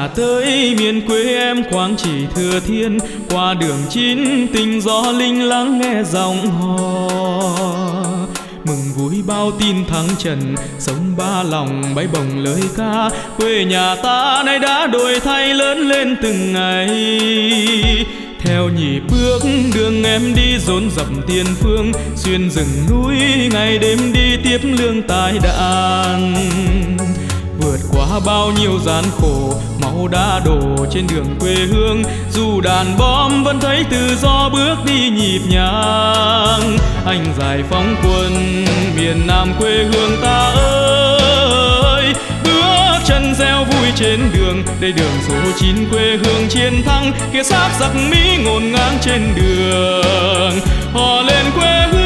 đã tới miền quê em Quảng Trị Thừa Thiên, qua đường chín tình gió linh lắng nghe giọng hò. Mừng vui bao tin thắng trận, sông Ba Lòng bay bồng lời ca. Quê nhà ta nay đã đổi thay lớn lên từng ngày. Theo nhịp bước đường em đi dồn dập tiền phương, xuyên rừng núi ngày đêm đi tiếp lương tài đạn. Vượt qua bao nhiêu gian khổ, máu đã đổ trên đường quê hương. Dù đàn bom vẫn thấy tự do bước đi nhịp nhàng. Anh giải phóng quân miền Nam quê hương ta ơi, bước chân reo vui trên đường. Đây đường số 9 quê hương chiến thắng, kia xác giặc Mỹ ngổn ngang trên đường. Hò lên quê hương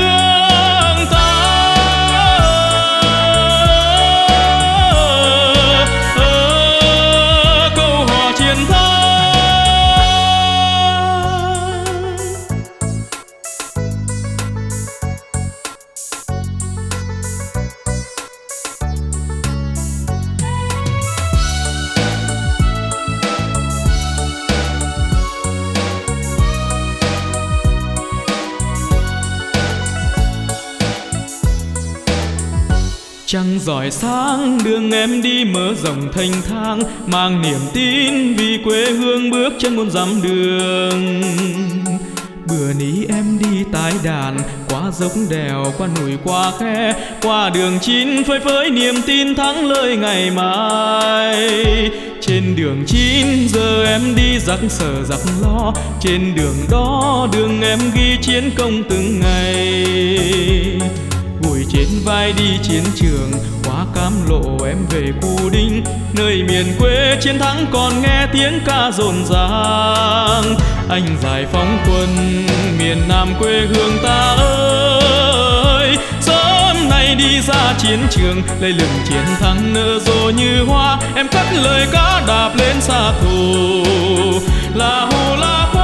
trăng rọi sáng đường em đi mở rộng thênh thang, mang niềm tin vì quê hương bước chân muôn dặm đường. Bữa ní em đi tái đàn, qua dốc đèo, qua núi qua khe, qua đường chín phơi phới niềm tin thắng lợi ngày mai. Trên đường 9 giờ em đi giặc sở giặc lo, trên đường đó đường em ghi chiến công từng ngày. Vùi trên vai đi chiến trường, qua cam lộ em về Cù Đinh, nơi miền quê chiến thắng còn nghe tiếng ca rộn ràng. Anh giải phóng quân miền Nam quê hương ta ơi, sớm nay đi ra chiến trường, lấy lừng chiến thắng nở rộ như hoa. Em cất lời ca đạp lên xa thù, là hù la